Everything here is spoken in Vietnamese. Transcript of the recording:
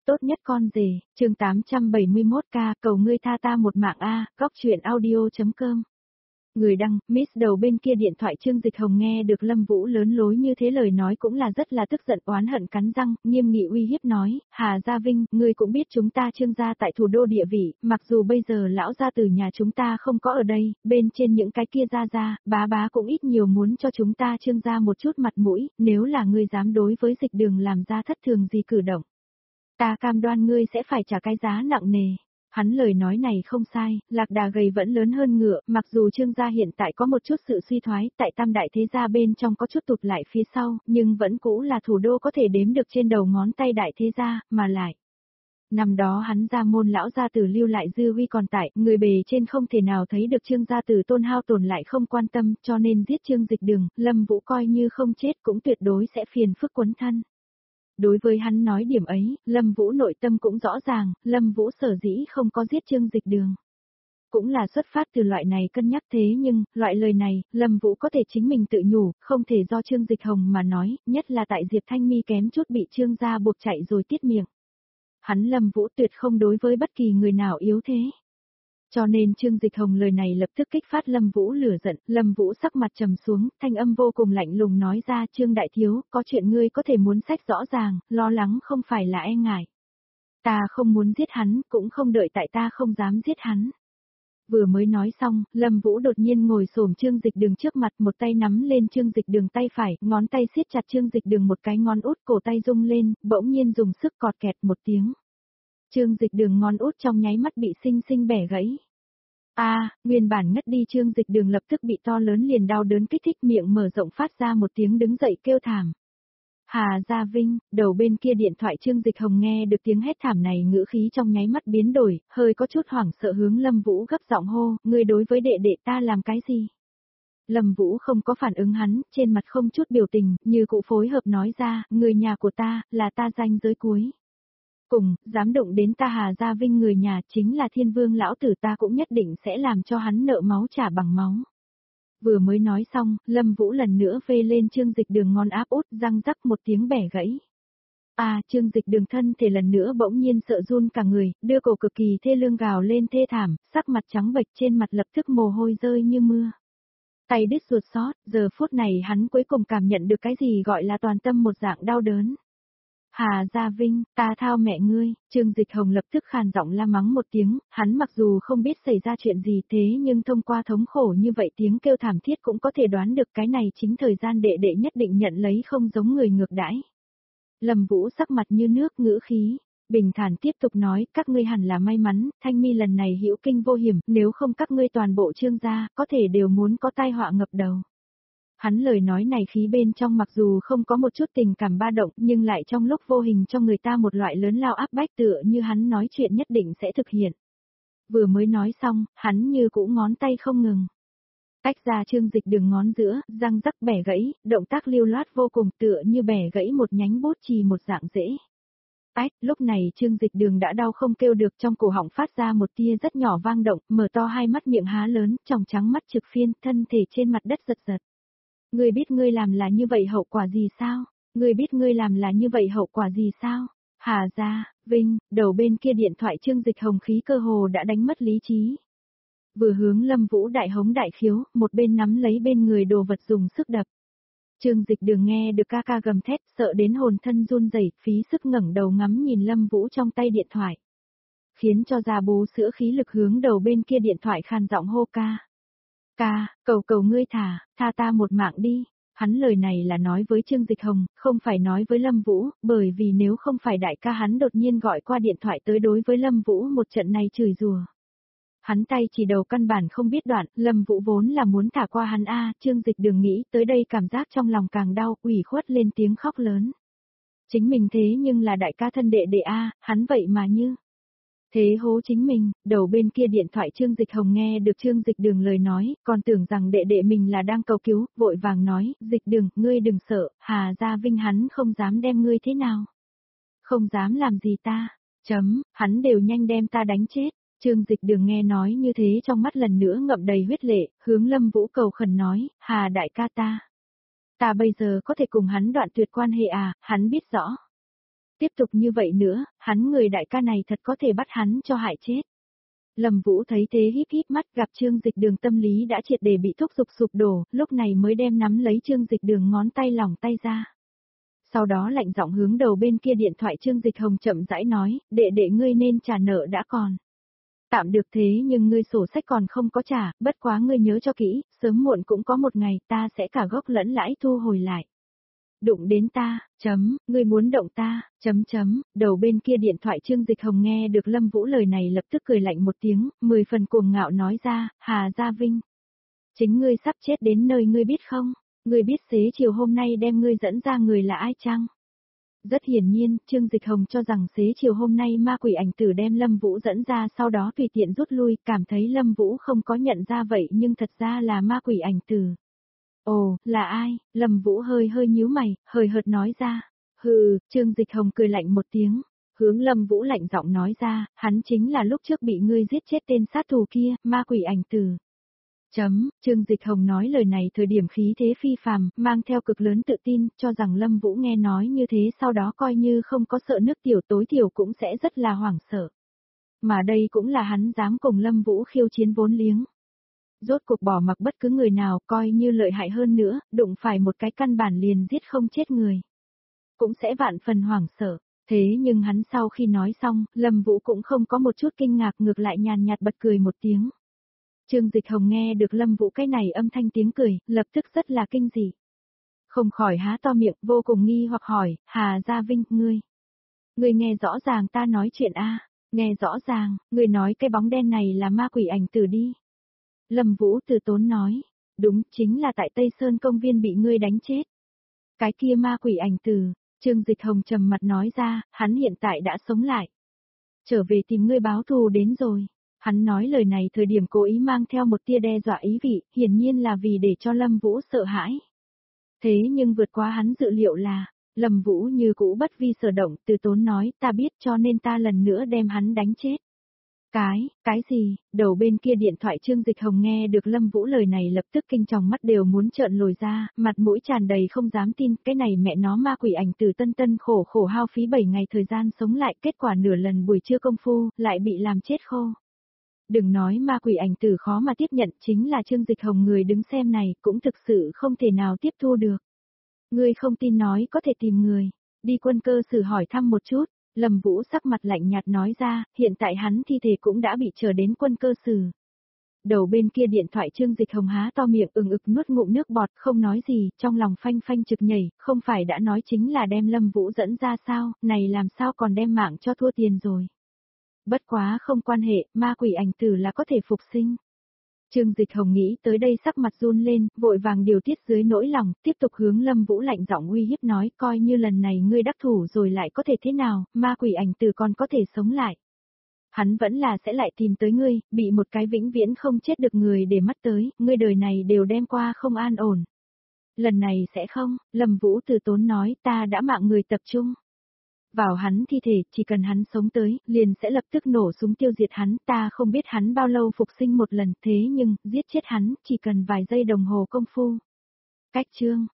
Tốt nhất con rể, chương 871K, cầu ngươi tha ta một mạng a, góc chuyện audio.com. Người đăng, Miss đầu bên kia điện thoại Trương Dịch Hồng nghe được Lâm Vũ lớn lối như thế lời nói cũng là rất là tức giận oán hận cắn răng, nghiêm nghị uy hiếp nói, Hà Gia Vinh, ngươi cũng biết chúng ta Trương gia tại thủ đô địa vị, mặc dù bây giờ lão gia từ nhà chúng ta không có ở đây, bên trên những cái kia gia, bá cũng ít nhiều muốn cho chúng ta Trương gia một chút mặt mũi, nếu là ngươi dám đối với Dịch Đường làm ra thất thường gì cử động. Ta cam đoan ngươi sẽ phải trả cái giá nặng nề. Hắn lời nói này không sai, lạc đà gầy vẫn lớn hơn ngựa, mặc dù Trương gia hiện tại có một chút sự suy thoái, tại tam đại thế gia bên trong có chút tụt lại phía sau, nhưng vẫn cũ là thủ đô có thể đếm được trên đầu ngón tay đại thế gia, mà lại. Năm đó hắn gia môn lão gia tử lưu lại dư huy còn tại, người bề trên không thể nào thấy được Trương gia tử tôn hao tổn lại không quan tâm, cho nên giết Trương Dịch Đường, Lâm Vũ coi như không chết cũng tuyệt đối sẽ phiền phức quấn thân. Đối với hắn nói điểm ấy, Lâm Vũ nội tâm cũng rõ ràng, Lâm Vũ sở dĩ không có giết Trương Dịch Đường. Cũng là xuất phát từ loại này cân nhắc thế nhưng, loại lời này, Lâm Vũ có thể chính mình tự nhủ, không thể do Trương Dịch Hồng mà nói, nhất là tại Diệp Thanh Mi kém chút bị Trương gia buộc chạy rồi tiết miệng. Hắn Lâm Vũ tuyệt không đối với bất kỳ người nào yếu thế. Cho nên Trương Dịch Hồng lời này lập tức kích phát Lâm Vũ lửa giận, Lâm Vũ sắc mặt trầm xuống, thanh âm vô cùng lạnh lùng nói ra Trương Đại Thiếu, có chuyện ngươi có thể muốn sách rõ ràng, lo lắng không phải là e ngại. Ta không muốn giết hắn, cũng không đợi tại ta không dám giết hắn. Vừa mới nói xong, Lâm Vũ đột nhiên ngồi xổm Trương Dịch Đường trước mặt một tay nắm lên Trương Dịch Đường tay phải, ngón tay siết chặt Trương Dịch Đường một cái ngón út cổ tay rung lên, bỗng nhiên dùng sức cọt kẹt một tiếng. Trương Dịch Đường ngón út trong nháy mắt bị xinh bẻ gãy. Nguyên bản ngất đi Trương Dịch Đường lập tức bị to lớn liền đau đớn kích thích miệng mở rộng phát ra một tiếng đứng dậy kêu thảm. Hà Gia Vinh, đầu bên kia điện thoại Trương Dịch Hồng nghe được tiếng hét thảm này ngữ khí trong nháy mắt biến đổi, hơi có chút hoảng sợ hướng Lâm Vũ gấp giọng hô, ngươi đối với đệ đệ ta làm cái gì? Lâm Vũ không có phản ứng hắn, trên mặt không chút biểu tình, như cụ phối hợp nói ra, người nhà của ta, là ta ranh giới cuối. Cùng, dám động đến ta Hà Gia Vinh người nhà chính là Thiên Vương lão tử ta cũng nhất định sẽ làm cho hắn nợ máu trả bằng máu. Vừa mới nói xong, Lâm Vũ lần nữa vê lên Trương Dịch Đường ngón áp út răng rắc một tiếng bẻ gãy. Trương Dịch Đường thân thể lần nữa bỗng nhiên sợ run cả người, đưa cổ cực kỳ thê lương gào lên thê thảm, sắc mặt trắng bệch trên mặt lập tức mồ hôi rơi như mưa. Tay đứt ruột xót, giờ phút này hắn cuối cùng cảm nhận được cái gì gọi là toàn tâm một dạng đau đớn. Hà Gia Vinh, ta thao mẹ ngươi, Trương Dịch Hồng lập tức khàn giọng la mắng một tiếng, hắn mặc dù không biết xảy ra chuyện gì thế nhưng thông qua thống khổ như vậy tiếng kêu thảm thiết cũng có thể đoán được cái này chính thời gian đệ đệ nhất định nhận lấy không giống người ngược đãi. Lâm Vũ sắc mặt như nước ngữ khí, bình thản tiếp tục nói, các ngươi hẳn là may mắn, Thanh Mi lần này hữu kinh vô hiểm, nếu không các ngươi toàn bộ Trương gia, có thể đều muốn có tai họa ngập đầu. Hắn lời nói này khí bên trong mặc dù không có một chút tình cảm ba động nhưng lại trong lúc vô hình cho người ta một loại lớn lao áp bách tựa như hắn nói chuyện nhất định sẽ thực hiện. Vừa mới nói xong, hắn như cũ ngón tay không ngừng. Tách ra Trương Dịch Đường ngón giữa, răng rắc bẻ gãy, động tác lưu loát vô cùng tựa như bẻ gãy một nhánh bút chì một dạng dễ. Lúc này Trương Dịch Đường đã đau không kêu được trong cổ họng phát ra một tia rất nhỏ vang động, mở to hai mắt miệng há lớn, tròng trắng mắt trực phiên, thân thể trên mặt đất giật giật. Ngươi biết ngươi làm là như vậy hậu quả gì sao? Ngươi biết ngươi làm là như vậy hậu quả gì sao? Hà Gia Vinh, đầu bên kia điện thoại Trương Dịch Hồng khí cơ hồ đã đánh mất lý trí. Vừa hướng Lâm Vũ đại hống đại khiếu, một bên nắm lấy bên người đồ vật dùng sức đập. Trương Dịch Đường nghe được ca ca gầm thét, sợ đến hồn thân run rẩy, phí sức ngẩng đầu ngắm nhìn Lâm Vũ trong tay điện thoại. Khiến cho ra bú sữa khí lực hướng đầu bên kia điện thoại khàn giọng hô ca. Ca, cầu ngươi tha ta một mạng đi. Hắn lời này là nói với Trương Dịch Hồng, không phải nói với Lâm Vũ, bởi vì nếu không phải đại ca hắn đột nhiên gọi qua điện thoại tới đối với Lâm Vũ một trận này chửi rủa. Hắn tay chỉ đầu căn bản không biết đoạn, Lâm Vũ vốn là muốn thả qua hắn Trương Dịch Đường nghĩ tới đây cảm giác trong lòng càng đau, ủy khuất lên tiếng khóc lớn. Chính mình thế nhưng là đại ca thân đệ đệ hắn vậy mà như thế hố chính mình, đầu bên kia điện thoại Trương Dịch Hồng nghe được Trương Dịch Đường lời nói, còn tưởng rằng đệ đệ mình là đang cầu cứu, vội vàng nói, Dịch Đường, ngươi đừng sợ, Hà Gia Vinh hắn không dám đem ngươi thế nào. Không dám làm gì ta, hắn đều nhanh đem ta đánh chết. Trương Dịch Đường nghe nói như thế trong mắt lần nữa ngậm đầy huyết lệ, hướng Lâm Vũ cầu khẩn nói, Hà đại ca ta bây giờ có thể cùng hắn đoạn tuyệt quan hệ hắn biết rõ. Tiếp tục như vậy nữa, hắn người đại ca này thật có thể bắt hắn cho hại chết. Lâm Vũ thấy thế híp híp mắt, gặp Trương Dịch Đường tâm lý đã triệt để bị thúc giục sụp đổ, lúc này mới đem nắm lấy Trương Dịch Đường ngón tay lỏng tay ra. Sau đó lạnh giọng hướng đầu bên kia điện thoại Trương Dịch Hồng chậm rãi nói, đệ ngươi nên trả nợ đã còn. Tạm được thế nhưng ngươi sổ sách còn không có trả, bất quá ngươi nhớ cho kỹ, sớm muộn cũng có một ngày ta sẽ cả gốc lẫn lãi thu hồi lại. Đụng đến ta, ngươi muốn động ta, đầu bên kia điện thoại Trương Dịch Hồng nghe được Lâm Vũ lời này lập tức cười lạnh một tiếng, 10 phần cuồng ngạo nói ra, Hà Gia Vinh. Chính ngươi sắp chết đến nơi ngươi biết không, ngươi biết xế chiều hôm nay đem ngươi dẫn ra người là ai chăng? Rất hiển nhiên, Trương Dịch Hồng cho rằng xế chiều hôm nay ma quỷ ảnh tử đem Lâm Vũ dẫn ra sau đó tùy tiện rút lui, cảm thấy Lâm Vũ không có nhận ra vậy nhưng thật ra là ma quỷ ảnh tử. Ồ, là ai? Lâm Vũ hơi nhíu mày, hời hợt nói ra. Hừ, Trương Dịch Hồng cười lạnh một tiếng, hướng Lâm Vũ lạnh giọng nói ra, hắn chính là lúc trước bị ngươi giết chết tên sát thủ kia, ma quỷ ảnh tử. Trương Dịch Hồng nói lời này thời điểm khí thế phi phàm, mang theo cực lớn tự tin, cho rằng Lâm Vũ nghe nói như thế sau đó coi như không có sợ nước tiểu tối thiểu cũng sẽ rất là hoảng sợ. Mà đây cũng là hắn dám cùng Lâm Vũ khiêu chiến vốn liếng. Rốt cuộc bỏ mặc bất cứ người nào coi như lợi hại hơn nữa, đụng phải một cái căn bản liền giết không chết người. Cũng sẽ vạn phần hoảng sợ. Thế nhưng hắn sau khi nói xong, Lâm Vũ cũng không có một chút kinh ngạc, ngược lại nhàn nhạt bật cười một tiếng. Trương Dịch Hồng nghe được Lâm Vũ cái này âm thanh tiếng cười, lập tức rất là kinh dị. Không khỏi há to miệng, vô cùng nghi hoặc hỏi, Hà Gia Vinh, ngươi nghe rõ ràng ta nói chuyện a? Nghe rõ ràng, ngươi nói cái bóng đen này là ma quỷ ảnh tử đi. Lâm Vũ từ tốn nói, đúng, chính là tại Tây Sơn công viên bị ngươi đánh chết. Cái kia ma quỷ ảnh tử, Trương Dịch Hồng trầm mặt nói ra, hắn hiện tại đã sống lại. Trở về tìm ngươi báo thù đến rồi. Hắn nói lời này thời điểm cố ý mang theo một tia đe dọa ý vị, hiển nhiên là vì để cho Lâm Vũ sợ hãi. Thế nhưng vượt qua hắn dự liệu là, Lâm Vũ như cũ bất vi sở động, từ tốn nói, ta biết cho nên ta lần nữa đem hắn đánh chết. Cái gì? Đầu bên kia điện thoại Trương Dịch Hồng nghe được Lâm Vũ lời này lập tức kinh tròng mắt đều muốn trợn lồi ra, mặt mũi tràn đầy không dám tin, cái này mẹ nó ma quỷ ảnh tử tân khổ hao phí 7 ngày thời gian sống lại, kết quả nửa lần buổi trưa công phu, lại bị làm chết khô. Đừng nói ma quỷ ảnh tử khó mà tiếp nhận, chính là Trương Dịch Hồng người đứng xem này cũng thực sự không thể nào tiếp thu được. Ngươi không tin nói có thể tìm người, đi quân cơ sử hỏi thăm một chút. Lâm Vũ sắc mặt lạnh nhạt nói ra, hiện tại hắn thi thể cũng đã bị chờ đến quân cơ sử. Đầu bên kia điện thoại Trương Dịch Hồng há to miệng ực nuốt ngụm nước bọt không nói gì, trong lòng phanh phanh trực nhảy, không phải đã nói chính là đem Lâm Vũ dẫn ra sao, này làm sao còn đem mạng cho thua tiền rồi. Bất quá không quan hệ, ma quỷ ảnh tử là có thể phục sinh. Trương Dịch Hồng nghĩ tới đây sắc mặt run lên, vội vàng điều tiết dưới nỗi lòng, tiếp tục hướng Lâm Vũ lạnh giọng uy hiếp nói, coi như lần này ngươi đắc thủ rồi lại có thể thế nào, ma quỷ ảnh tử còn có thể sống lại. Hắn vẫn là sẽ lại tìm tới ngươi, bị một cái vĩnh viễn không chết được người để mắt tới, ngươi đời này đều đem qua không an ổn. Lần này sẽ không, Lâm Vũ từ tốn nói, ta đã mạng người tập trung. Vào hắn thi thể, chỉ cần hắn sống tới, liền sẽ lập tức nổ súng tiêu diệt hắn, ta không biết hắn bao lâu phục sinh một lần, thế nhưng, giết chết hắn, chỉ cần vài giây đồng hồ công phu. Cách chương,